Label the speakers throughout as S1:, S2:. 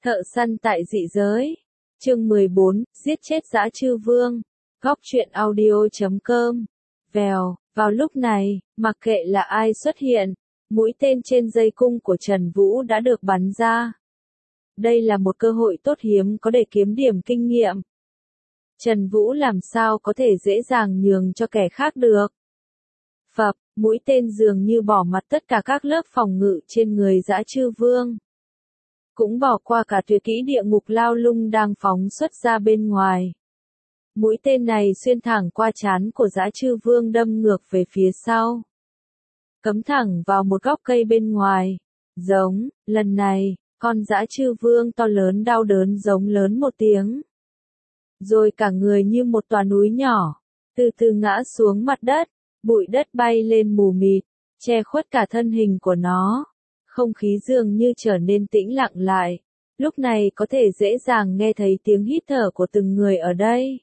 S1: Thợ săn tại dị giới. Chương 14, giết chết dã chư vương. Góc truyện audio.com. Vèo, vào lúc này, mặc kệ là ai xuất hiện, mũi tên trên dây cung của Trần Vũ đã được bắn ra. Đây là một cơ hội tốt hiếm có để kiếm điểm kinh nghiệm. Trần Vũ làm sao có thể dễ dàng nhường cho kẻ khác được. Phập, mũi tên dường như bỏ mặt tất cả các lớp phòng ngự trên người dã chư vương. Cũng bỏ qua cả tuyệt kỹ địa ngục lao lung đang phóng xuất ra bên ngoài. Mũi tên này xuyên thẳng qua trán của dã chư vương đâm ngược về phía sau. Cắm thẳng vào một gốc cây bên ngoài. Giống, lần này, con dã chư vương to lớn đau đớn giống lớn một tiếng. Rồi cả người như một tòa núi nhỏ, từ từ ngã xuống mặt đất, bụi đất bay lên mù mịt, che khuất cả thân hình của nó. Không khí dường như trở nên tĩnh lặng lại, lúc này có thể dễ dàng nghe thấy tiếng hít thở của từng người ở đây.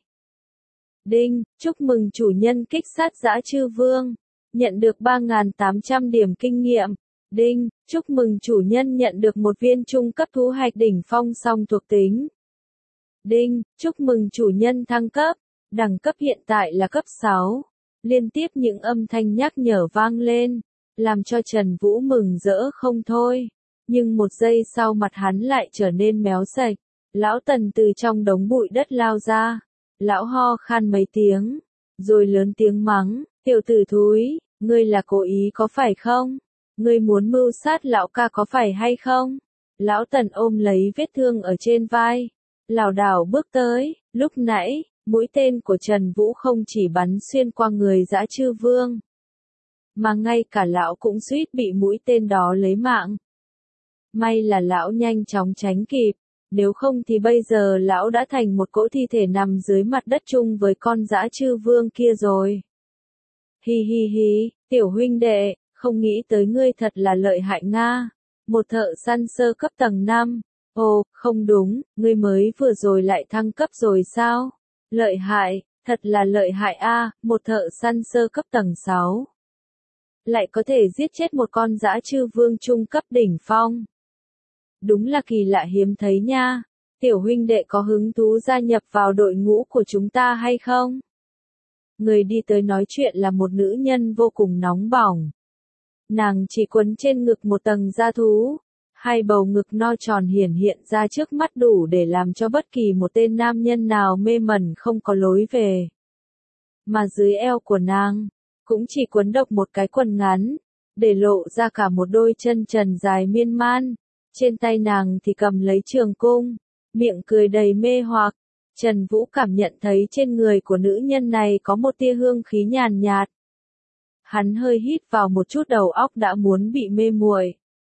S1: Đinh, chúc mừng chủ nhân kích sát dã chư vương, nhận được 3.800 điểm kinh nghiệm. Đinh, chúc mừng chủ nhân nhận được một viên trung cấp thú hạch đỉnh phong song thuộc tính. Đinh, chúc mừng chủ nhân thăng cấp, đẳng cấp hiện tại là cấp 6. Liên tiếp những âm thanh nhắc nhở vang lên, làm cho Trần Vũ mừng rỡ không thôi. Nhưng một giây sau mặt hắn lại trở nên méo sạch. Lão Tần từ trong đống bụi đất lao ra. Lão ho khan mấy tiếng, rồi lớn tiếng mắng, tiểu tử thúi, ngươi là cố ý có phải không? Ngươi muốn mưu sát lão ca có phải hay không? Lão Tần ôm lấy vết thương ở trên vai, lảo đảo bước tới. Lúc nãy, mũi tên của Trần Vũ không chỉ bắn xuyên qua người dã chư vương, mà ngay cả lão cũng suýt bị mũi tên đó lấy mạng. May là lão nhanh chóng tránh kịp, nếu không thì bây giờ lão đã thành một cỗ thi thể nằm dưới mặt đất chung với con dã chư vương kia rồi. Hi hi hi, tiểu huynh đệ, không nghĩ tới ngươi thật là lợi hại nga. Một thợ săn sơ cấp tầng 5. Ồ, không đúng, ngươi mới vừa rồi lại thăng cấp rồi sao? Lợi hại, thật là lợi hại a, một thợ săn sơ cấp tầng 6. Lại có thể giết chết một con dã chư vương trung cấp đỉnh phong. Đúng là kỳ lạ hiếm thấy nha. Tiểu huynh đệ có hứng thú gia nhập vào đội ngũ của chúng ta hay không? Người đi tới nói chuyện là một nữ nhân vô cùng nóng bỏng. Nàng chỉ quấn trên ngực một tầng da thú. Hai bầu ngực no tròn hiển hiện ra trước mắt đủ để làm cho bất kỳ một tên nam nhân nào mê mẩn không có lối về. Mà dưới eo của nàng, cũng chỉ quấn độc một cái quần ngắn, để lộ ra cả một đôi chân trần dài miên man. Trên tay nàng thì cầm lấy trường cung, miệng cười đầy mê hoặc. Trần Vũ cảm nhận thấy trên người của nữ nhân này có một tia hương khí nhàn nhạt. Hắn hơi hít vào một chút, đầu óc đã muốn bị mê muội.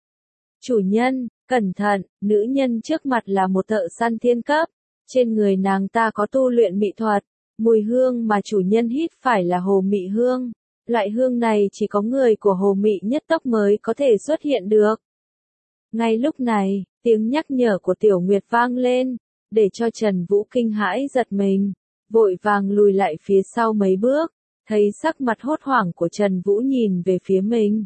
S1: Chủ nhân, cẩn thận, nữ nhân trước mặt là một thợ săn thiên cấp. Trên người nàng ta có tu luyện mỹ thuật. Mùi hương mà chủ nhân hít phải là hồ mị hương. Loại hương này chỉ có người của hồ mị nhất tộc mới có thể xuất hiện được. Ngay lúc này, tiếng nhắc nhở của Tiểu Nguyệt vang lên, để cho Trần Vũ kinh hãi giật mình, vội vàng lùi lại phía sau mấy bước, thấy sắc mặt hốt hoảng của Trần Vũ nhìn về phía mình.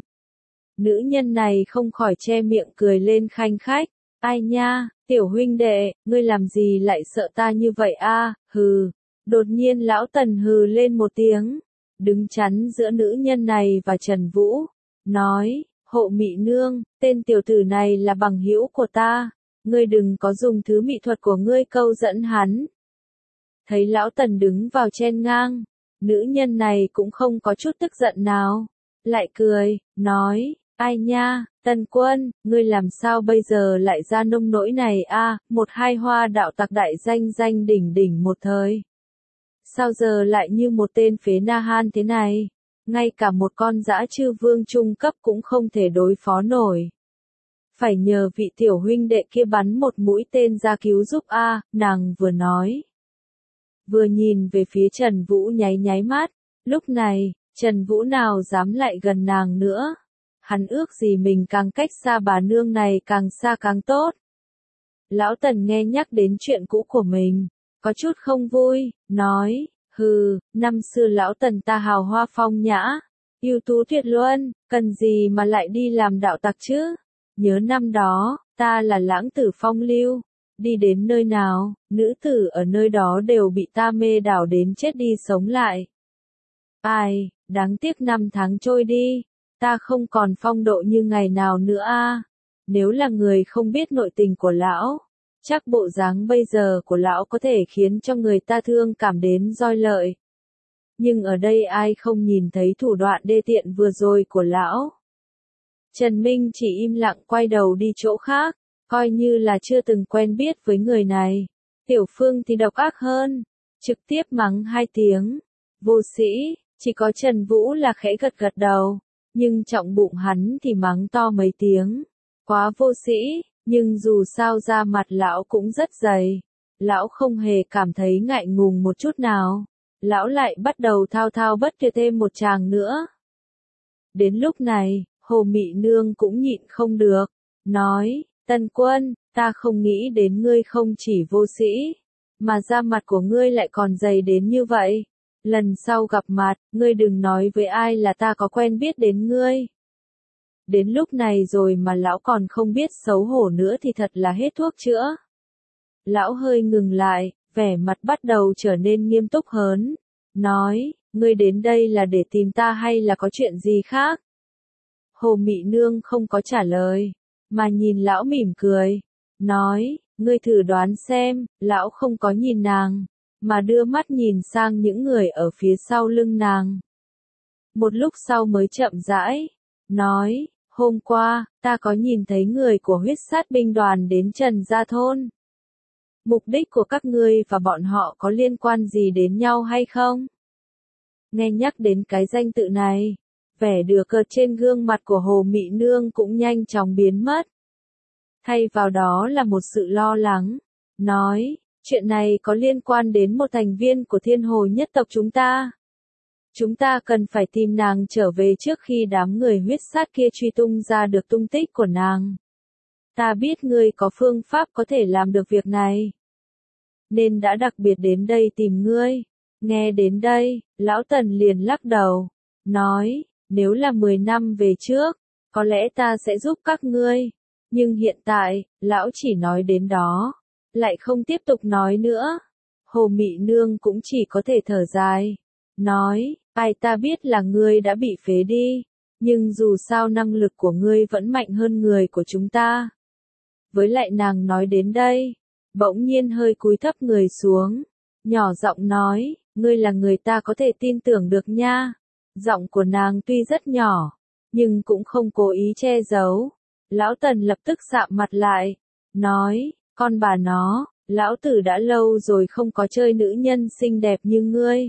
S1: Nữ nhân này không khỏi che miệng cười lên khanh khách, ai nha, tiểu huynh đệ, ngươi làm gì lại sợ ta như vậy a? Hừ. Đột nhiên lão Tần hừ lên một tiếng, đứng chắn giữa nữ nhân này và Trần Vũ, nói, hộ mị nương, tên tiểu tử này là bằng hữu của ta, ngươi đừng có dùng thứ mỹ thuật của ngươi câu dẫn hắn. Thấy lão Tần đứng vào chen ngang, nữ nhân này cũng không có chút tức giận nào, lại cười, nói, ai nha, Tần quân, ngươi làm sao bây giờ lại ra nông nỗi này a? Một hai hoa đạo tặc đại danh danh đỉnh đỉnh một thời. Sao giờ lại như một tên phế na han thế này? Ngay cả một con dã chư vương trung cấp cũng không thể đối phó nổi. Phải nhờ vị tiểu huynh đệ kia bắn một mũi tên ra cứu giúp a, nàng vừa nói. Vừa nhìn về phía Trần Vũ nháy nháy mắt, lúc này, Trần Vũ nào dám lại gần nàng nữa. Hắn ước gì mình càng cách xa bà nương này càng xa càng tốt. Lão Tần nghe nhắc đến chuyện cũ của mình, có chút không vui, nói, hừ, năm xưa lão Tần ta hào hoa phong nhã, ưu tú tuyệt luân, cần gì mà lại đi làm đạo tặc chứ? Nhớ năm đó, ta là lãng tử phong lưu, Đi đến nơi nào, nữ tử ở nơi đó đều bị ta mê đảo đến chết đi sống lại. Ai, đáng tiếc năm tháng trôi đi, ta không còn phong độ như ngày nào nữa a. Nếu là người không biết nội tình của lão, chắc bộ dáng bây giờ của lão có thể khiến cho người ta thương cảm đến roi lợi. Nhưng ở đây ai không nhìn thấy thủ đoạn đê tiện vừa rồi của lão. Trần Minh chỉ im lặng quay đầu đi chỗ khác, coi như là chưa từng quen biết với người này. Tiểu Phương thì độc ác hơn, trực tiếp mắng 2 tiếng. Vô sĩ, chỉ có Trần Vũ là khẽ gật gật đầu, nhưng trọng bụng hắn thì mắng to mấy tiếng. Quá vô sĩ, nhưng dù sao da mặt lão cũng rất dày. Lão không hề cảm thấy ngại ngùng một chút nào. Lão lại bắt đầu thao thao bất tuyệt thêm một tràng nữa. Đến lúc này, Hồ Mị Nương cũng nhịn không được, nói, Tân Quân, ta không nghĩ đến ngươi không chỉ vô sĩ, mà da mặt của ngươi lại còn dày đến như vậy. Lần sau gặp mặt, ngươi đừng nói với ai là ta có quen biết đến ngươi. Đến lúc này rồi mà lão còn không biết xấu hổ nữa thì thật là hết thuốc chữa. Lão hơi ngừng lại, vẻ mặt bắt đầu trở nên nghiêm túc hơn, nói, ngươi đến đây là để tìm ta hay là có chuyện gì khác? Hồ Mị Nương không có trả lời, mà nhìn lão mỉm cười, nói, ngươi thử đoán xem, lão không có nhìn nàng, mà đưa mắt nhìn sang những người ở phía sau lưng nàng. Một lúc sau mới chậm rãi, nói, hôm qua, ta có nhìn thấy người của huyết sát binh đoàn đến Trần Gia Thôn. Mục đích của các ngươi và bọn họ có liên quan gì đến nhau hay không? Nghe nhắc đến cái danh tự này, vẻ đùa cợt trên gương mặt của Hồ Mị Nương cũng nhanh chóng biến mất. Thay vào đó là một sự lo lắng, nói, chuyện này có liên quan đến một thành viên của Thiên Hồ nhất tộc chúng ta. Chúng ta cần phải tìm nàng trở về trước khi đám người huyết sát kia truy tung ra được tung tích của nàng. Ta biết ngươi có phương pháp có thể làm được việc này, nên đã đặc biệt đến đây tìm ngươi. Nghe đến đây, Lão Tần liền lắc đầu, nói, nếu là 10 năm về trước, có lẽ ta sẽ giúp các ngươi. Nhưng hiện tại, Lão chỉ nói đến đó, lại không tiếp tục nói nữa. Hồ Mị Nương cũng chỉ có thể thở dài, nói, ai ta biết là ngươi đã bị phế đi, nhưng dù sao năng lực của ngươi vẫn mạnh hơn người của chúng ta. Với lại nàng nói đến đây, bỗng nhiên hơi cúi thấp người xuống, nhỏ giọng nói, ngươi là người ta có thể tin tưởng được nha. Giọng của nàng tuy rất nhỏ, nhưng cũng không cố ý che giấu. Lão Tần lập tức sạm mặt lại, nói, con bà nó, lão tử đã lâu rồi không có chơi nữ nhân xinh đẹp như ngươi.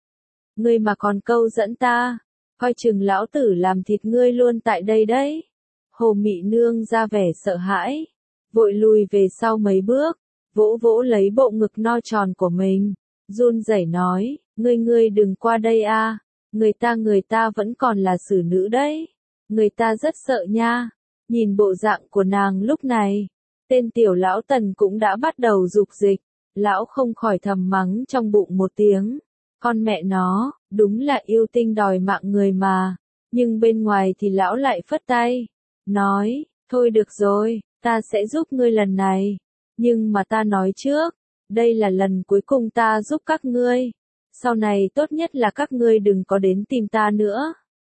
S1: Ngươi mà còn câu dẫn ta, coi chừng lão tử làm thịt ngươi luôn tại đây đấy. Hồ Mị Nương ra vẻ sợ hãi, vội lùi về sau mấy bước, vỗ vỗ lấy bộ ngực no tròn của mình, run rẩy nói, ngươi đừng qua đây a, người ta vẫn còn là xử nữ đấy, người ta rất sợ nha. Nhìn bộ dạng của nàng lúc này, tên tiểu lão Tần cũng đã bắt đầu dục dịch, lão không khỏi thầm mắng trong bụng một tiếng, con mẹ nó, đúng là yêu tinh đòi mạng người mà. Nhưng bên ngoài thì lão lại phất tay, nói, thôi được rồi, ta sẽ giúp ngươi lần này, nhưng mà ta nói trước, đây là lần cuối cùng ta giúp các ngươi, sau này tốt nhất là các ngươi đừng có đến tìm ta nữa.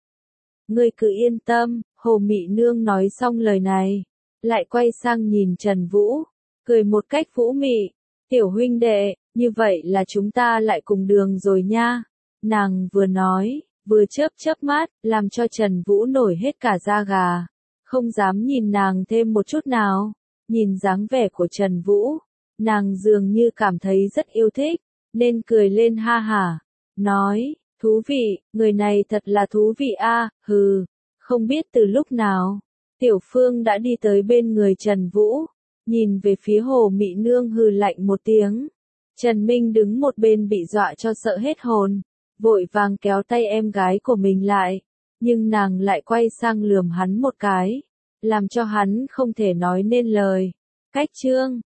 S1: Ngươi cứ yên tâm. Hồ Mị Nương nói xong lời này, lại quay sang nhìn Trần Vũ, cười một cách phũ mị, tiểu huynh đệ, như vậy là chúng ta lại cùng đường rồi nha. Nàng vừa nói, vừa chớp mắt, làm cho Trần Vũ nổi hết cả da gà, không dám nhìn nàng thêm một chút nào. Nhìn dáng vẻ của Trần Vũ, nàng dường như cảm thấy rất yêu thích, nên cười lên ha hả, nói, thú vị, người này thật là thú vị a, hừ. Không biết từ lúc nào, Tiểu Phương đã đi tới bên người Trần Vũ, nhìn về phía Hồ Mị Nương hừ lạnh một tiếng. Trần Minh đứng một bên bị dọa cho sợ hết hồn, vội vàng kéo tay em gái của mình lại, nhưng nàng lại quay sang lườm hắn một cái, làm cho hắn không thể nói nên lời. Cách chương